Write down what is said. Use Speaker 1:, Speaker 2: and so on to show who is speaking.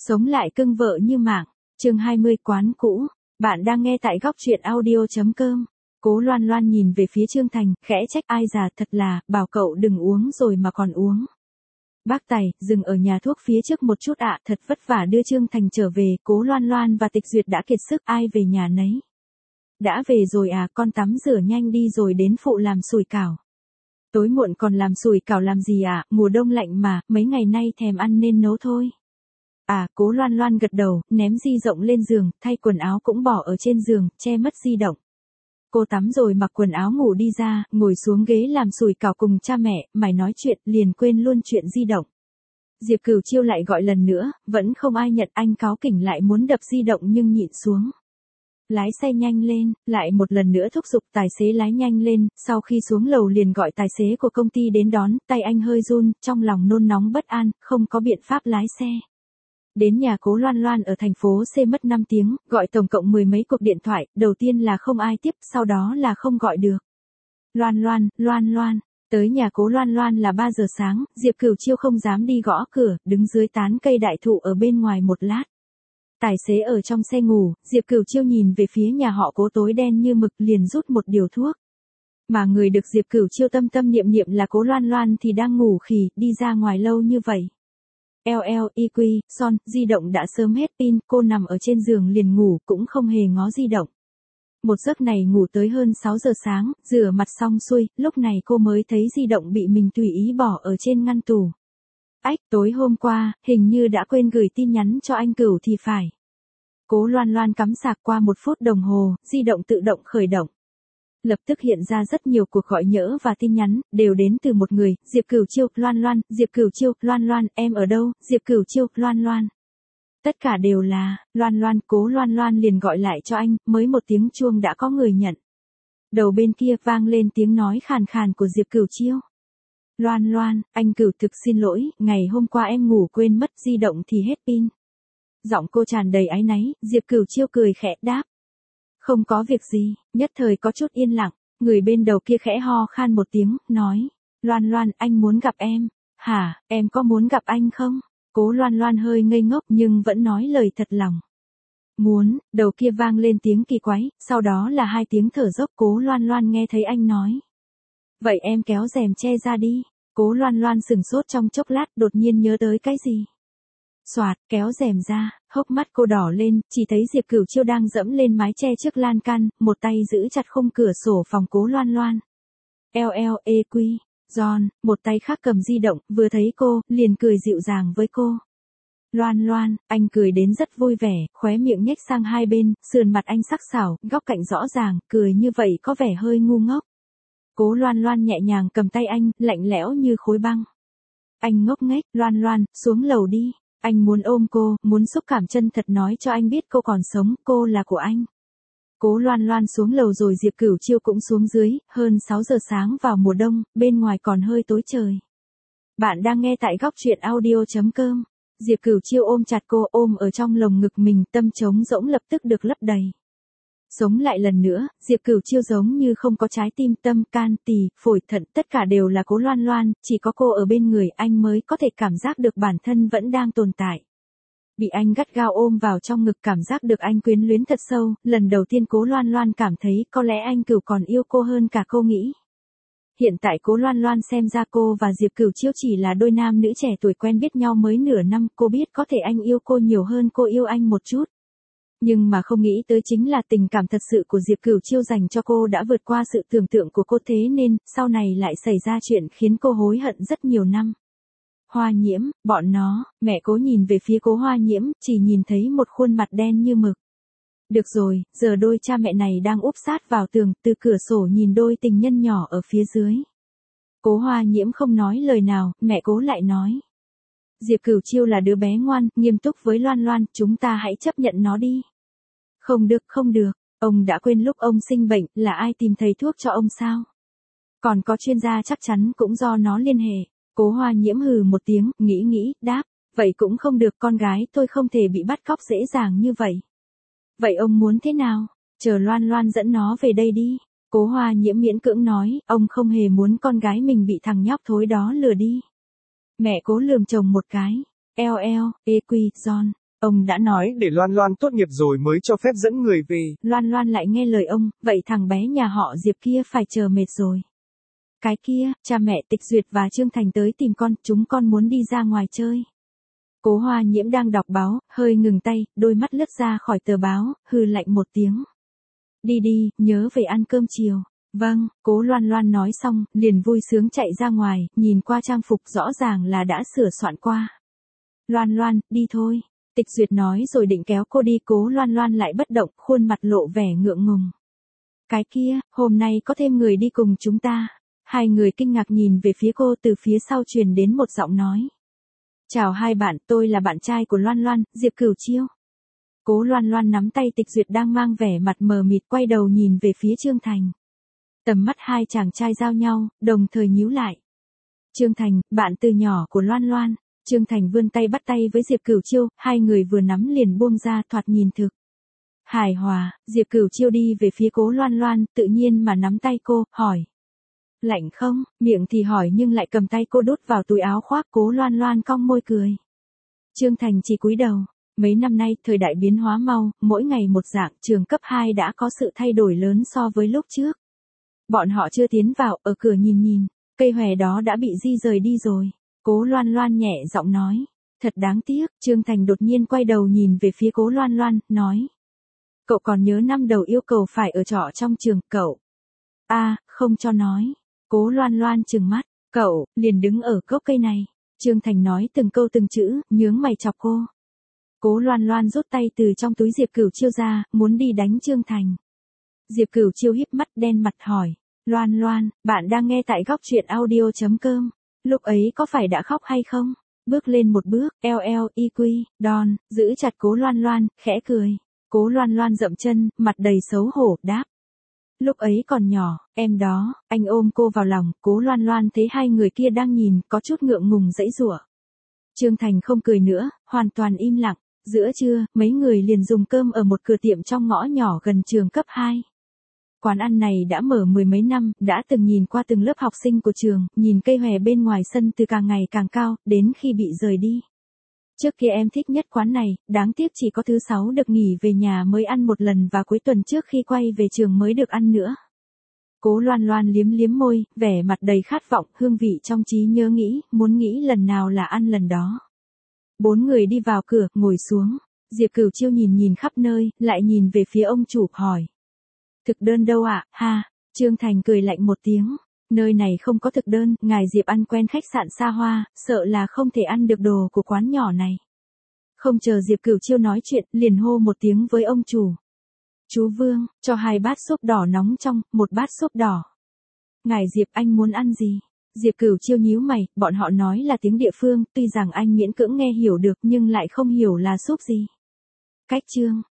Speaker 1: Sống lại cưng vợ như mạng, chương 20 quán cũ. Bạn đang nghe tại góc truyện audio.com. Cố Loan Loan nhìn về phía Trương Thành, khẽ trách ai già thật là, bảo cậu đừng uống rồi mà còn uống. Bác Tài, dừng ở nhà thuốc phía trước một chút ạ, thật vất vả đưa Trương Thành trở về, Cố Loan Loan và Tịch Duyệt đã kiệt sức, ai về nhà nấy. Đã về rồi à, con tắm rửa nhanh đi rồi đến phụ làm sủi cảo. Tối muộn còn làm sủi cảo làm gì ạ, mùa đông lạnh mà, mấy ngày nay thèm ăn nên nấu thôi. À, Cố Loan Loan gật đầu, ném di động lên giường, thay quần áo cũng bỏ ở trên giường, che mất di động. Cô tắm rồi mặc quần áo ngủ đi ra, ngồi xuống ghế làm sủi cảo cùng cha mẹ, mải nói chuyện, liền quên luôn chuyện di động. Diệp Cửu Chiêu lại gọi lần nữa, vẫn không ai nhận, anh cáu kỉnh lại muốn đập di động nhưng nhịn xuống. Lái xe nhanh lên, lại một lần nữa thúc giục tài xế lái nhanh lên, sau khi xuống lầu liền gọi tài xế của công ty đến đón, tay anh hơi run, trong lòng nôn nóng bất an, không có biện pháp lái xe. Đến nhà Cố Loan Loan ở thành phố C mất 5 tiếng, gọi tổng cộng 10 mấy cuộc điện thoại, đầu tiên là không ai tiếp, sau đó là không gọi được. Loan Loan, tới nhà Cố Loan Loan là 3 giờ sáng, Diệp Cửu Chiêu không dám đi gõ cửa, đứng dưới tán cây đại thụ ở bên ngoài một lát. Tài xế ở trong xe ngủ, Diệp Cửu Chiêu nhìn về phía nhà họ Cố tối đen như mực liền rút một điều thuốc. Mà người được Diệp Cửu Chiêu tâm tâm niệm niệm là Cố Loan Loan thì đang ngủ khì, đi ra ngoài lâu như vậy. LLIQ, son, di động đã sớm hết pin, cô nằm ở trên giường liền ngủ cũng không hề ngó di động. Một giấc này ngủ tới hơn 6 giờ sáng, rửa mặt xong xuôi, lúc này cô mới thấy di động bị mình tùy ý bỏ ở trên ngăn tủ. Ách, tối hôm qua, hình như đã quên gửi tin nhắn cho anh Cửu thì phải. Cố Loan Loan cắm sạc qua 1 phút đồng hồ, di động tự động khởi động. Lập tức hiện ra rất nhiều cuộc gọi nhỡ và tin nhắn, đều đến từ một người, Diệp Cửu Chiêu, Loan Loan, Diệp Cửu Chiêu, Loan Loan, em ở đâu, Diệp Cửu Chiêu, Loan Loan. Tất cả đều là, Loan Loan, Cố Loan Loan liền gọi lại cho anh, mới một tiếng chuông đã có người nhận. Đầu bên kia vang lên tiếng nói khàn khàn của Diệp Cửu Chiêu. Loan Loan, anh Cửu thực xin lỗi, ngày hôm qua em ngủ quên mất di động thì hết pin. Giọng cô tràn đầy áy náy, Diệp Cửu Chiêu cười khẽ đáp. Không có việc gì, nhất thời có chút yên lặng, người bên đầu kia khẽ ho khan một tiếng, nói. Loan Loan, anh muốn gặp em. Hả, em có muốn gặp anh không? Cố Loan Loan hơi ngây ngốc nhưng vẫn nói lời thật lòng. Muốn, đầu kia vang lên tiếng kỳ quái, sau đó là 2 tiếng thở dốc. Cố Loan Loan nghe thấy anh nói. Vậy em kéo rèm che ra đi. Cố Loan Loan sừng sốt trong chốc lát, đột nhiên nhớ tới cái gì. Soạt, kéo rèm ra, hốc mắt cô đỏ lên, chỉ thấy Diệp Cửu Chiêu đang dẫm lên mái che trước lan can, một tay giữ chặt khung cửa sổ phòng Cố Loan Loan. LLEQ, John, một tay khác cầm di động, vừa thấy cô, liền cười dịu dàng với cô. Loan Loan, anh cười đến rất vui vẻ, khóe miệng nhếch sang hai bên, sườn mặt anh sắc sảo, góc cạnh rõ ràng, cười như vậy có vẻ hơi ngu ngốc. Cố Loan Loan nhẹ nhàng cầm tay anh, lạnh lẽo như khối băng. Anh ngốc nghếch, Loan Loan, xuống lầu đi. Anh muốn ôm cô, muốn xúc cảm chân thật nói cho anh biết cô còn sống, cô là của anh. Cố Loan Loan xuống lầu rồi Diệp Cửu Chiêu cũng xuống dưới, hơn 6 giờ sáng vào mùa đông, bên ngoài còn hơi tối trời. Bạn đang nghe tại góc truyện audio.com. Diệp Cửu Chiêu ôm chặt cô, ôm ở trong lồng ngực mình, tâm trống rỗng lập tức được lấp đầy. Sống lại lần nữa, Diệp Cửu Chiêu giống như không có trái tim, tâm, can, tỳ, phổi, thận, tất cả đều là Cố Loan Loan, chỉ có cô ở bên người anh mới có thể cảm giác được bản thân vẫn đang tồn tại. Bị anh gắt gao ôm vào trong ngực, cảm giác được anh quyến luyến thật sâu, lần đầu tiên Cố Loan Loan cảm thấy có lẽ anh Cửu còn yêu cô hơn cả cô nghĩ. Hiện tại Cố Loan Loan xem ra cô và Diệp Cửu Chiêu chỉ là đôi nam nữ trẻ tuổi quen biết nhau mới nửa năm, cô biết có thể anh yêu cô nhiều hơn cô yêu anh một chút. Nhưng mà không nghĩ tới chính là tình cảm thật sự của Diệp Cửu Chiêu dành cho cô đã vượt qua sự tưởng tượng của cô, thế nên, sau này lại xảy ra chuyện khiến cô hối hận rất nhiều năm. Hoa Nhiễm, bọn nó, mẹ Cố nhìn về phía Cố Hoa Nhiễm, chỉ nhìn thấy một khuôn mặt đen như mực. Được rồi, giờ đôi cha mẹ này đang úp sát vào tường, từ cửa sổ nhìn đôi tình nhân nhỏ ở phía dưới. Cố Hoa Nhiễm không nói lời nào, mẹ Cố lại nói. Diệp Cửu Chiêu là đứa bé ngoan, nghiêm túc với Loan Loan, chúng ta hãy chấp nhận nó đi. Không được, ông đã quên lúc ông sinh bệnh, là ai tìm thầy thuốc cho ông sao? Còn có chuyên gia chắc chắn cũng do nó liên hệ. Cố Hoa Nhiễm hừ một tiếng, nghĩ, đáp, vậy cũng không được, con gái tôi không thể bị bắt cóc dễ dàng như vậy. Vậy ông muốn thế nào? Chờ Loan Loan dẫn nó về đây đi. Cố Hoa Nhiễm miễn cưỡng nói, ông không hề muốn con gái mình bị thằng nhóc thối đó lừa đi. Mẹ Cố lườm chồng một cái. LLEQ, John.
Speaker 2: Ông đã nói
Speaker 3: để Loan Loan tốt nghiệp rồi mới cho phép dẫn người về.
Speaker 1: Loan Loan lại nghe lời ông, vậy thằng bé nhà họ Diệp kia phải chờ mệt rồi. Cái kia, cha mẹ Tịch Duyệt và Trương Thành tới tìm con, chúng con muốn đi ra ngoài chơi. Cố Hoa Nhiễm đang đọc báo, hơi ngừng tay, đôi mắt lướt ra khỏi tờ báo, hừ lạnh một tiếng. Đi đi, nhớ về ăn cơm chiều. Vâng, Cố Loan Loan nói xong, liền vui sướng chạy ra ngoài, nhìn qua trang phục rõ ràng là đã sửa soạn qua. Loan Loan, đi thôi. Tịch Duyệt nói rồi định kéo cô đi, Cố Loan Loan lại bất động, khuôn mặt lộ vẻ ngượng ngùng. Cái kia, hôm nay có thêm người đi cùng chúng ta. Hai người kinh ngạc nhìn về phía cô, từ phía sau truyền đến một giọng nói. Chào hai bạn, tôi là bạn trai của Loan Loan, Diệp Cửu Chiêu. Cố Loan Loan nắm tay Tịch Duyệt đang mang vẻ mặt mờ mịt, quay đầu nhìn về phía Trương Thành. Tầm mắt hai chàng trai giao nhau, đồng thời nhíu lại. Trương Thành, bạn từ nhỏ của Loan Loan. Trương Thành vươn tay bắt tay với Diệp Cửu Chiêu, hai người vừa nắm liền buông ra, thoạt nhìn thực hài hòa. Diệp Cửu Chiêu đi về phía Cố Loan Loan, tự nhiên mà nắm tay cô, hỏi. Lạnh không? Miệng thì hỏi nhưng lại cầm tay cô đút vào túi áo khoác. Cố Loan Loan cong môi cười. Trương Thành chỉ cúi đầu. Mấy năm nay, thời đại biến hóa mau, mỗi ngày một dạng, trường cấp 2 đã có sự thay đổi lớn so với lúc trước. Bọn họ chưa tiến vào, ở cửa nhìn, cây hòe đó đã bị di rời đi rồi. Cố Loan Loan nhẹ giọng nói. Thật đáng tiếc, Trương Thành đột nhiên quay đầu nhìn về phía Cố Loan Loan, nói. Cậu còn nhớ năm đầu yêu cầu phải ở trọ trong trường, cậu. Không cho nói. Cố Loan Loan trừng mắt, cậu, liền đứng ở gốc cây này. Trương Thành nói từng câu từng chữ, nhướng mày chọc cô. Cố Loan Loan rút tay từ trong túi Diệp Cửu Chiêu ra, muốn đi đánh Trương Thành. Diệp Cửu Chiêu híp mắt đen mặt hỏi. Loan Loan, bạn đang nghe tại góc truyện audio.com. Lúc ấy có phải đã khóc hay không? Bước lên một bước, LLEQ, đòn, giữ chặt Cố Loan Loan, khẽ cười. Cố Loan Loan dậm chân, mặt đầy xấu hổ, đáp. Lúc ấy còn nhỏ, em đó, anh ôm cô vào lòng. Cố Loan Loan thấy hai người kia đang nhìn, có chút ngượng ngùng giãy giụa. Trương Thành không cười nữa, hoàn toàn im lặng. Giữa trưa, mấy người liền dùng cơm ở một cửa tiệm trong ngõ nhỏ gần trường cấp 2. Quán ăn này đã mở mười mấy năm, đã từng nhìn qua từng lớp học sinh của trường, nhìn cây hòe bên ngoài sân từ càng ngày càng cao, đến khi bị rời đi. Trước kia em thích nhất quán này, đáng tiếc chỉ có thứ 6 được nghỉ về nhà mới ăn một lần và cuối tuần trước khi quay về trường mới được ăn nữa. Cố Loan Loan liếm liếm môi, vẻ mặt đầy khát vọng, hương vị trong trí nhớ nghĩ, muốn nghĩ lần nào là ăn lần đó. Bốn người đi vào cửa, ngồi xuống. Diệp Cửu Chiêu nhìn khắp nơi, lại nhìn về phía ông chủ, hỏi. Thực đơn đâu ạ? Ha, Trương Thành cười lạnh một tiếng. Nơi này không có thực đơn, ngài Diệp ăn quen khách sạn xa hoa, sợ là không thể ăn được đồ của quán nhỏ này. Không chờ Diệp Cửu Chiêu nói chuyện, liền hô một tiếng với ông chủ. Chú Vương, cho 2 bát súp đỏ nóng trong, 1 bát súp đỏ. Ngài Diệp, anh muốn ăn gì? Diệp Cửu Chiêu nhíu mày, bọn họ nói là tiếng địa phương, tuy rằng anh miễn cưỡng nghe hiểu được nhưng lại không hiểu là súp gì. Cách chương,